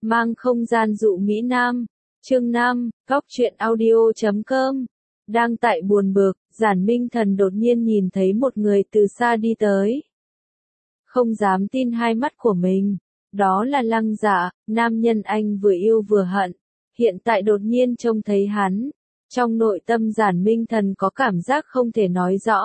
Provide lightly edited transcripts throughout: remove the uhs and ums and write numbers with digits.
Mang không gian dụ Mỹ Nam. Chương 5, Góc truyện audio.com. Đang tại buồn bực, Giản Minh Thần đột nhiên nhìn thấy một người từ xa đi tới. Không dám tin hai mắt của mình. Đó là Lăng Dạ, nam nhân anh vừa yêu vừa hận. Hiện tại đột nhiên trông thấy hắn. Trong nội tâm Giản Minh Thần có cảm giác không thể nói rõ.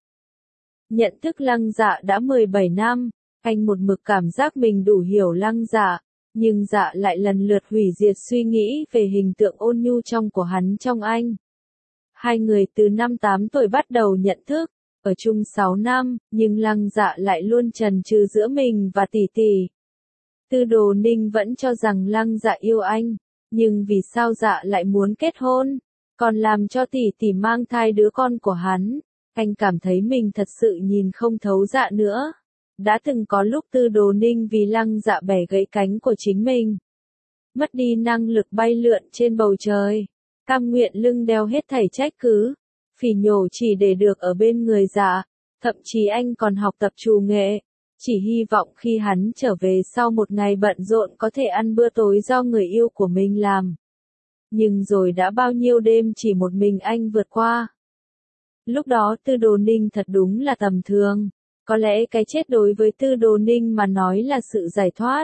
Nhận thức Lăng Dạ đã 17 năm, anh một mực cảm giác mình đủ hiểu Lăng Dạ, nhưng Dạ lại lần lượt hủy diệt suy nghĩ về hình tượng ôn nhu trong của hắn trong anh. Hai người từ năm 8 tuổi bắt đầu nhận thức, ở chung 6 năm, nhưng Lăng Dạ lại luôn chần chừ giữa mình và tỷ tỷ. Tư Đồ Ninh vẫn cho rằng Lăng Dạ yêu anh, nhưng vì sao Dạ lại muốn kết hôn, còn làm cho tỷ tỷ mang thai đứa con của hắn. Anh cảm thấy mình thật sự nhìn không thấu Dạ nữa. Đã từng có lúc Tư Đồ Ninh vì Lăng Dạ bẻ gãy cánh của chính mình, mất đi năng lực bay lượn trên bầu trời, cam nguyện lưng đeo hết thảy trách cứ, phỉ nhổ chỉ để được ở bên người Dạ. Thậm chí anh còn học tập trù nghệ, chỉ hy vọng khi hắn trở về sau một ngày bận rộn có thể ăn bữa tối do người yêu của mình làm. Nhưng rồi đã bao nhiêu đêm chỉ một mình anh vượt qua. Lúc đó Tư Đồ Ninh thật đúng là tầm thường. Có lẽ cái chết đối với Tư Đồ Ninh mà nói là sự giải thoát.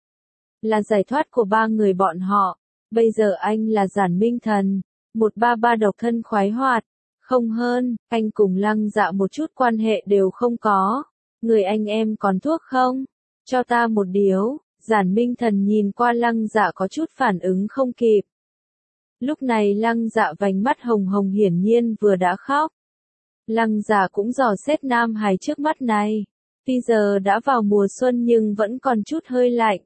Là giải thoát của ba người bọn họ. Bây giờ anh là Giản Minh Thần, một ba ba độc thân khoái hoạt. Không hơn, anh cùng Lăng Dạ một chút quan hệ đều không có. Người anh em còn thuốc không? Cho ta một điếu. Giản Minh Thần nhìn qua Lăng Dạ có chút phản ứng không kịp. Lúc này Lăng Dạ vành mắt hồng hồng hiển nhiên vừa đã khóc. Lăng Dạ cũng dò xét nam hài trước mắt này. Tuy giờ đã vào mùa xuân nhưng vẫn còn chút hơi lạnh.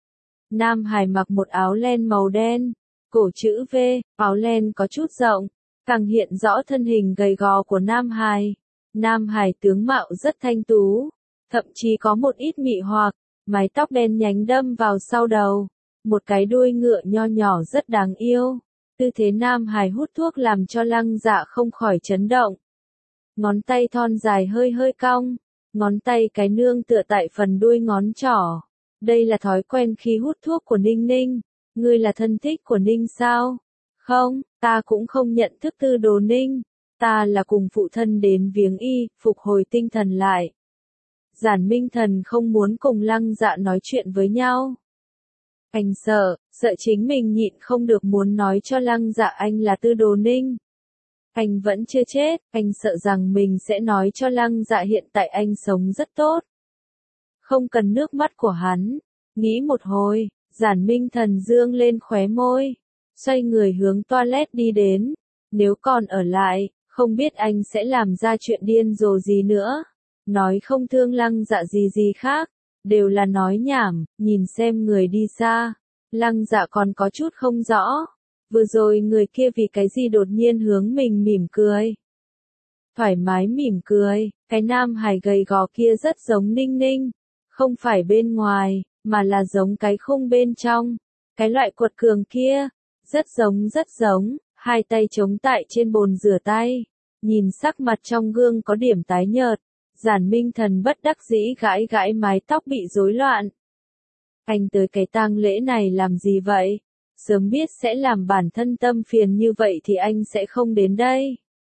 Nam hài mặc một áo len màu đen, cổ chữ V, áo len có chút rộng, càng hiện rõ thân hình gầy gò của nam hài. Nam hài tướng mạo rất thanh tú, thậm chí có một ít mị hoặc, mái tóc đen nhánh đâm vào sau đầu, một cái đuôi ngựa nho nhỏ rất đáng yêu. Tư thế nam hài hút thuốc làm cho Lăng Dạ không khỏi chấn động. Ngón tay thon dài hơi hơi cong, ngón tay cái nương tựa tại phần đuôi ngón trỏ. Đây là thói quen khi hút thuốc của Ninh Ninh. Ngươi là thân thích của Ninh sao? Không, ta cũng không nhận thức Tư Đồ Ninh. Ta là cùng phụ thân đến viếng y, phục hồi tinh thần lại. Giản Minh Thần không muốn cùng Lăng Dạ nói chuyện với nhau. Anh sợ chính mình nhịn không được muốn nói cho Lăng Dạ anh là Tư Đồ Ninh. Anh vẫn chưa chết, anh sợ rằng mình sẽ nói cho Lăng Dạ hiện tại anh sống rất tốt. Không cần nước mắt của hắn. Nghĩ một hồi, Giản Minh Thần dương lên khóe môi, xoay người hướng toilet đi đến. Nếu còn ở lại, không biết anh sẽ làm ra chuyện điên rồ gì nữa. Nói không thương Lăng Dạ gì khác, đều là nói nhảm. Nhìn xem người đi xa, Lăng Dạ còn có chút không rõ. Vừa rồi người kia vì cái gì đột nhiên hướng mình mỉm cười. Thoải mái mỉm cười, cái nam hài gầy gò kia rất giống Ninh Ninh. Không phải bên ngoài, mà là giống cái khung bên trong. Cái loại quật cường kia, rất giống, hai tay chống tại trên bồn rửa tay. Nhìn sắc mặt trong gương có điểm tái nhợt, Giản Minh Thần bất đắc dĩ gãi gãi mái tóc bị rối loạn. Anh tới cái tang lễ này làm gì vậy? Sớm biết sẽ làm bản thân tâm phiền như vậy thì anh sẽ không đến đây.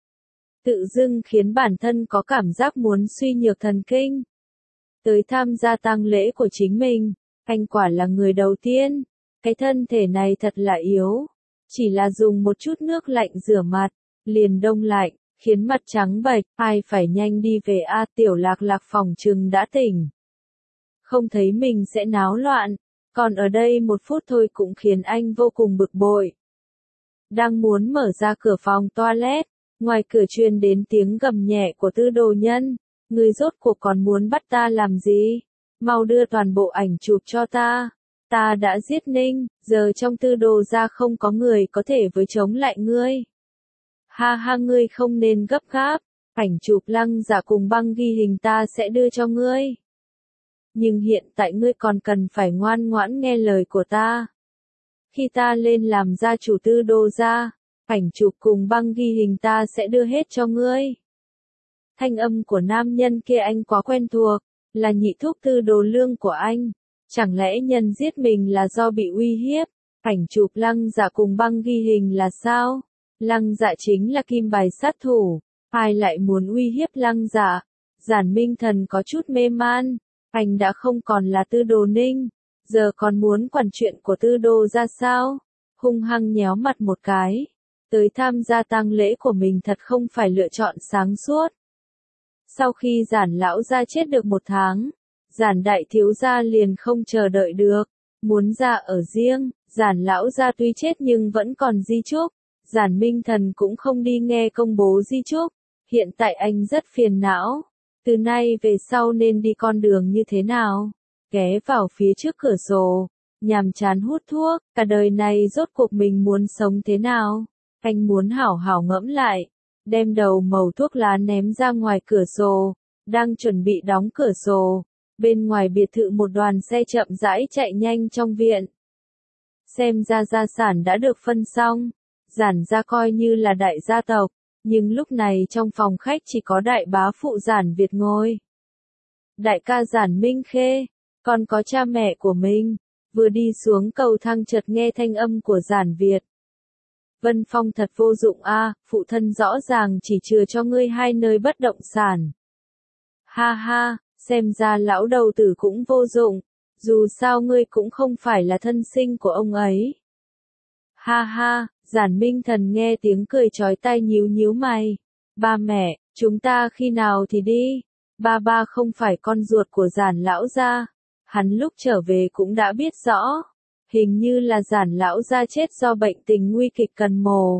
Tự dưng khiến bản thân có cảm giác muốn suy nhược thần kinh. Tới tham gia tang lễ của chính mình, anh quả là người đầu tiên. Cái thân thể này thật là yếu. Chỉ là dùng một chút nước lạnh rửa mặt, liền đông lạnh, khiến mặt trắng bệch. Ai phải nhanh đi về a, Tiểu Lạc Lạc phòng chừng đã tỉnh. Không thấy mình sẽ náo loạn. Còn ở đây một phút thôi cũng khiến anh vô cùng bực bội. Đang muốn mở ra cửa phòng toilet, ngoài cửa truyền đến tiếng gầm nhẹ của Tư Đồ Nhân. Ngươi rốt cuộc còn muốn bắt ta làm gì? Mau đưa toàn bộ ảnh chụp cho ta. Ta đã giết Ninh, giờ trong Tư Đồ gia không có người có thể với chống lại ngươi. Ha ha, ngươi không nên gấp gáp, ảnh chụp Lăng Dạ cùng băng ghi hình ta sẽ đưa cho ngươi. Nhưng hiện tại ngươi còn cần phải ngoan ngoãn nghe lời của ta. Khi ta lên làm gia chủ Tư Đồ gia, ảnh chụp cùng băng ghi hình ta sẽ đưa hết cho ngươi. Thanh âm của nam nhân kia anh quá quen thuộc, là nhị thúc Tư Đồ Lương của anh. Chẳng lẽ nhân giết mình là do bị uy hiếp? Ảnh chụp Lăng Dạ cùng băng ghi hình là sao? Lăng Dạ chính là kim bài sát thủ, ai lại muốn uy hiếp Lăng Dạ? Giản Minh Thần có chút mê man, anh đã không còn là Tư Đồ Ninh, giờ còn muốn quản chuyện của Tư Đồ ra sao? Hung hăng nhéo mặt một cái. Tới tham gia tang lễ của mình thật không phải lựa chọn sáng suốt. Sau khi Giản lão gia chết được 1 tháng, Giản đại thiếu gia liền không chờ đợi được, muốn ra ở riêng. Giản lão gia tuy chết nhưng vẫn còn di chúc. Giản Minh Thần cũng không đi nghe công bố di chúc. Hiện tại anh rất phiền não. Từ nay về sau nên đi con đường như thế nào? Ghé vào phía trước cửa sổ, nhàm chán hút thuốc, cả đời này rốt cuộc mình muốn sống thế nào? Anh muốn hảo hảo ngẫm lại, đem đầu mẩu thuốc lá ném ra ngoài cửa sổ, đang chuẩn bị đóng cửa sổ. Bên ngoài biệt thự một đoàn xe chậm rãi chạy nhanh trong viện. Xem ra gia sản đã được phân xong, Giản gia coi như là đại gia tộc, nhưng lúc này trong phòng khách chỉ có đại bá phụ Giản Việt ngồi. Đại ca Giản Minh Khê, còn có cha mẹ của mình, vừa đi xuống cầu thang chợt nghe thanh âm của Giản Việt. Vân Phong thật vô dụng a, phụ thân rõ ràng chỉ chừa cho ngươi 2 nơi bất động sản. Ha ha, xem ra lão đầu tử cũng vô dụng, dù sao ngươi cũng không phải là thân sinh của ông ấy. Ha ha, Giản Minh Thần nghe tiếng cười chói tai nhíu nhíu mày. Ba mẹ, chúng ta khi nào thì đi? Ba không phải con ruột của Giản lão gia. Hắn lúc trở về cũng đã biết rõ. Hình như là Giản lão gia chết do bệnh tình nguy kịch cần mổ.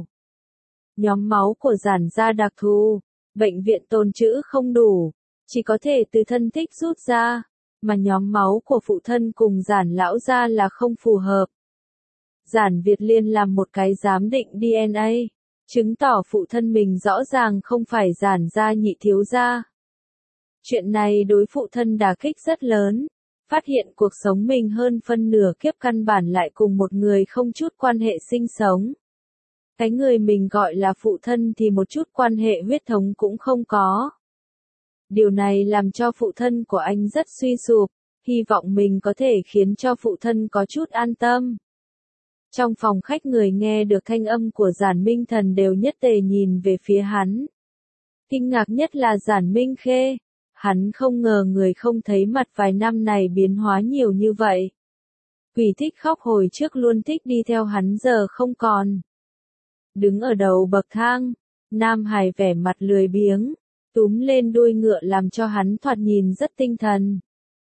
Nhóm máu của Giản gia đặc thù, bệnh viện tồn trữ không đủ, chỉ có thể từ thân thích rút ra, mà nhóm máu của phụ thân cùng Giản lão gia là không phù hợp. Giản Việt Liên làm một cái giám định DNA, chứng tỏ phụ thân mình rõ ràng không phải Giản gia nhị thiếu gia. Chuyện này đối phụ thân đả kích rất lớn, phát hiện cuộc sống mình hơn phân nửa kiếp căn bản lại cùng một người không chút quan hệ sinh sống. Cái người mình gọi là phụ thân thì một chút quan hệ huyết thống cũng không có. Điều này làm cho phụ thân của anh rất suy sụp, hy vọng mình có thể khiến cho phụ thân có chút an tâm. Trong phòng khách người nghe được thanh âm của Giản Minh Thần đều nhất tề nhìn về phía hắn. Kinh ngạc nhất là Giản Minh Khê. Hắn không ngờ người không thấy mặt vài năm này biến hóa nhiều như vậy. Quỷ thích khóc hồi trước luôn thích đi theo hắn giờ không còn. Đứng ở đầu bậc thang, Nam Hải vẻ mặt lười biếng, túm lên đuôi ngựa làm cho hắn thoạt nhìn rất tinh thần.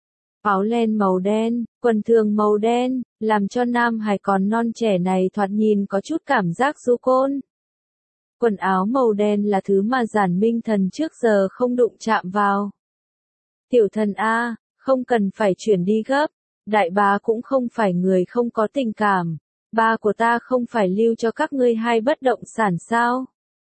Áo len màu đen, quần thường màu đen, làm cho Nam Hải còn non trẻ này thoạt nhìn có chút cảm giác du côn. Quần áo màu đen là thứ mà Giản Minh Thần trước giờ không đụng chạm vào. Tiểu thần A, không cần phải chuyển đi gấp, đại bá cũng không phải người không có tình cảm, ba của ta không phải lưu cho các ngươi 2 bất động sản sao?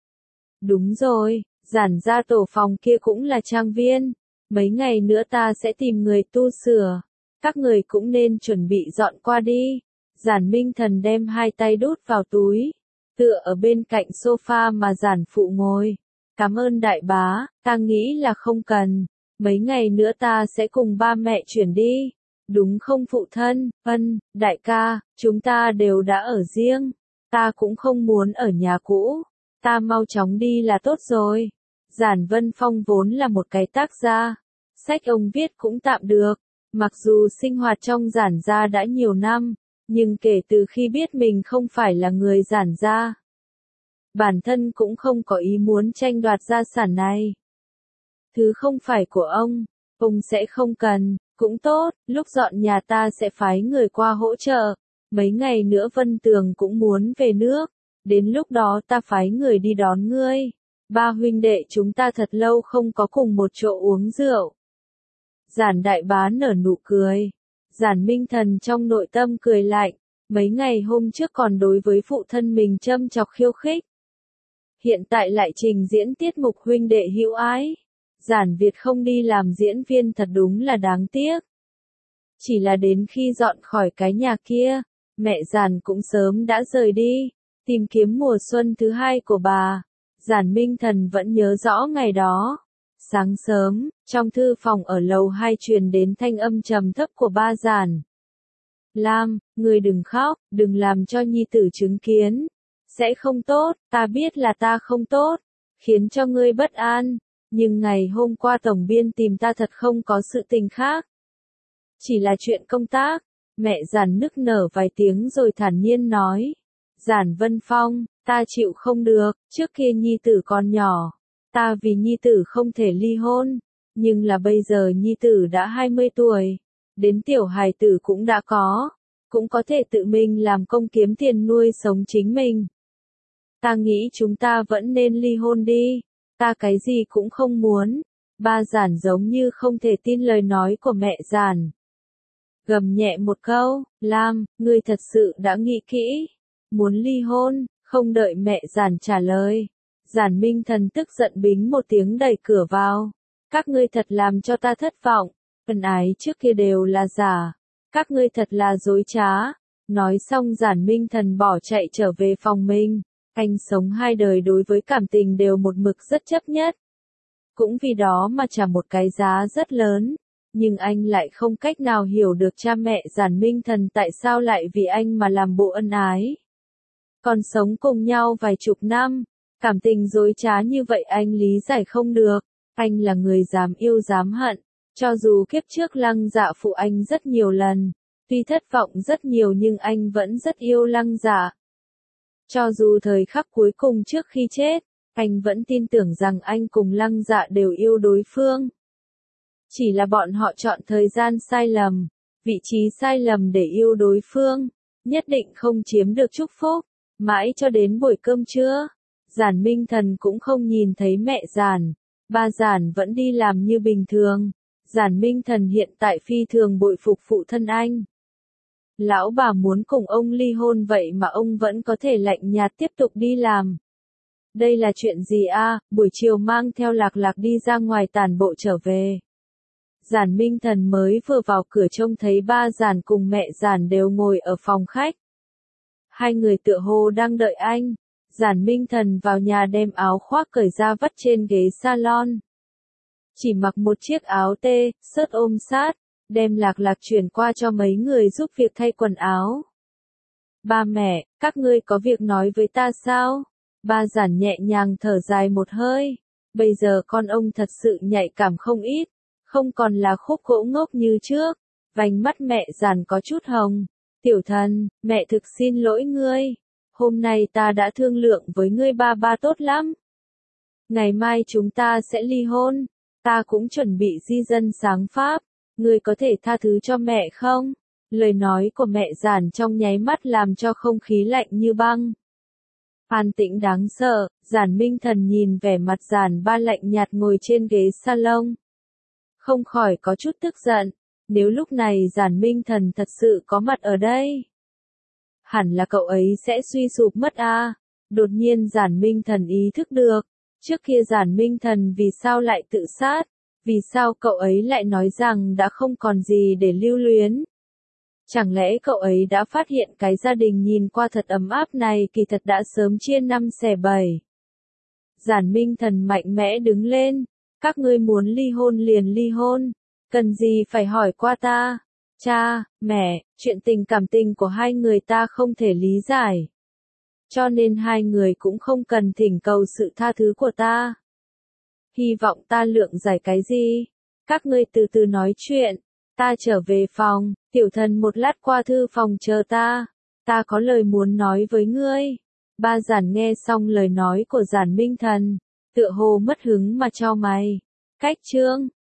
Đúng rồi, Giản gia tổ phòng kia cũng là trang viên, mấy ngày nữa ta sẽ tìm người tu sửa, các người cũng nên chuẩn bị dọn qua đi. Giản Minh Thần đem 2 tay đút vào túi, tựa ở bên cạnh sofa mà Giản phụ ngồi. Cảm ơn đại bá, ta nghĩ là không cần. Mấy ngày nữa ta sẽ cùng ba mẹ chuyển đi. Đúng không phụ thân? Ân, đại ca, chúng ta đều đã ở riêng. Ta cũng không muốn ở nhà cũ. Ta mau chóng đi là tốt rồi. Giản Vân Phong vốn là một cái tác gia. Sách ông viết cũng tạm được. Mặc dù sinh hoạt trong Giản gia đã nhiều năm, nhưng kể từ khi biết mình không phải là người Giản gia, bản thân cũng không có ý muốn tranh đoạt gia sản này. Thứ không phải của ông sẽ không cần, cũng tốt, lúc dọn nhà ta sẽ phái người qua hỗ trợ, mấy ngày nữa Vân Tường cũng muốn về nước, đến lúc đó ta phái người đi đón ngươi, ba huynh đệ chúng ta thật lâu không có cùng một chỗ uống rượu. Giản đại bá nở nụ cười, Giản Minh Thần trong nội tâm cười lạnh, mấy ngày hôm trước còn đối với phụ thân mình châm chọc khiêu khích. Hiện tại lại trình diễn tiết mục huynh đệ hữu ái. Giản Việt không đi làm diễn viên thật đúng là đáng tiếc. Chỉ là đến khi dọn khỏi cái nhà kia, mẹ Giản cũng sớm đã rời đi, tìm kiếm mùa xuân thứ 2 của bà. Giản Minh Thần vẫn nhớ rõ ngày đó. Sáng sớm, trong thư phòng ở lầu 2 truyền đến thanh âm trầm thấp của ba Giản. Lam, ngươi đừng khóc, đừng làm cho nhi tử chứng kiến. Sẽ không tốt, ta biết là ta không tốt, khiến cho ngươi bất an. Nhưng ngày hôm qua tổng biên tìm ta thật không có sự tình khác. Chỉ là chuyện công tác. Mẹ Giản nức nở vài tiếng rồi thản nhiên nói. Giản Vân Phong, ta chịu không được, trước kia nhi tử còn nhỏ. Ta vì nhi tử không thể ly hôn. Nhưng là bây giờ nhi tử đã 20 tuổi. Đến tiểu hài tử cũng đã có. Cũng có thể tự mình làm công kiếm tiền nuôi sống chính mình. Ta nghĩ chúng ta vẫn nên ly hôn đi. Ta cái gì cũng không muốn. Ba Giản giống như không thể tin lời nói của mẹ Giản. Gầm nhẹ một câu, Lam, ngươi thật sự đã nghĩ kỹ. Muốn ly hôn, không đợi mẹ Giản trả lời. Giản Minh Thần tức giận bính một tiếng đẩy cửa vào. Các ngươi thật làm cho ta thất vọng. Ân ái trước kia đều là giả. Các ngươi thật là dối trá. Nói xong Giản Minh Thần bỏ chạy trở về phòng mình. Anh sống hai đời đối với cảm tình đều một mực rất chấp nhất. Cũng vì đó mà trả một cái giá rất lớn. Nhưng anh lại không cách nào hiểu được cha mẹ Giản Minh Thần tại sao lại vì anh mà làm bộ ân ái. Còn sống cùng nhau vài chục năm, cảm tình dối trá như vậy anh lý giải không được. Anh là người dám yêu dám hận. Cho dù kiếp trước Lăng Dạ phụ anh rất nhiều lần, tuy thất vọng rất nhiều nhưng anh vẫn rất yêu Lăng Dạ. Cho dù thời khắc cuối cùng trước khi chết, anh vẫn tin tưởng rằng anh cùng Lăng Dạ đều yêu đối phương. Chỉ là bọn họ chọn thời gian sai lầm, vị trí sai lầm để yêu đối phương, nhất định không chiếm được chúc phúc. Mãi cho đến buổi cơm trưa, Giản Minh Thần cũng không nhìn thấy mẹ Giản. Ba Giản vẫn đi làm như bình thường. Giản Minh Thần hiện tại phi thường bội phục phụ thân anh. Lão bà muốn cùng ông ly hôn vậy mà ông vẫn có thể lạnh nhạt tiếp tục đi làm. Đây là chuyện gì a? Buổi chiều mang theo Lạc Lạc đi ra ngoài tản bộ trở về. Giản Minh Thần mới vừa vào cửa trông thấy ba Giản cùng mẹ Giản đều ngồi ở phòng khách. Hai người tựa hồ đang đợi anh. Giản Minh Thần vào nhà đem áo khoác cởi ra vắt trên ghế salon. Chỉ mặc một chiếc áo tê, sớt ôm sát, đem Lạc Lạc chuyển qua cho mấy người giúp việc thay quần áo. Ba mẹ, các ngươi có việc nói với ta sao? Ba Giản nhẹ nhàng thở dài một hơi. Bây giờ con ông thật sự nhạy cảm không ít, không còn là khúc gỗ ngốc như trước. Vành mắt mẹ Giản có chút hồng. Tiểu Thần, mẹ thực xin lỗi ngươi. Hôm nay ta đã thương lượng với ngươi ba tốt lắm. Ngày mai chúng ta sẽ ly hôn. Ta cũng chuẩn bị di dân sáng Pháp. Ngươi có thể tha thứ cho mẹ không? Lời nói của mẹ Giản trong nháy mắt làm cho không khí lạnh như băng. An tĩnh đáng sợ, Giản Minh Thần nhìn vẻ mặt Giản ba lạnh nhạt ngồi trên ghế salon. Không khỏi có chút tức giận. Nếu lúc này Giản Minh Thần thật sự có mặt ở đây, hẳn là cậu ấy sẽ suy sụp mất a. Đột nhiên Giản Minh Thần ý thức được. Trước kia Giản Minh Thần vì sao lại tự sát? Vì sao cậu ấy lại nói rằng đã không còn gì để lưu luyến? Chẳng lẽ cậu ấy đã phát hiện cái gia đình nhìn qua thật ấm áp này kỳ thật đã sớm chia năm xẻ bảy? Giản Minh Thần mạnh mẽ đứng lên. Các ngươi muốn ly hôn liền ly hôn. Cần gì phải hỏi qua ta? Cha, mẹ, chuyện tình của hai người ta không thể lý giải. Cho nên hai người cũng không cần thỉnh cầu sự tha thứ của ta. Hy vọng ta lượng giải cái gì? Các ngươi từ từ nói chuyện. Ta trở về phòng, Tiểu Thần một lát qua thư phòng chờ ta. Ta có lời muốn nói với ngươi. Ba Giản nghe xong lời nói của Giản Minh Thần, tựa hồ mất hứng mà chau mày. Cách chương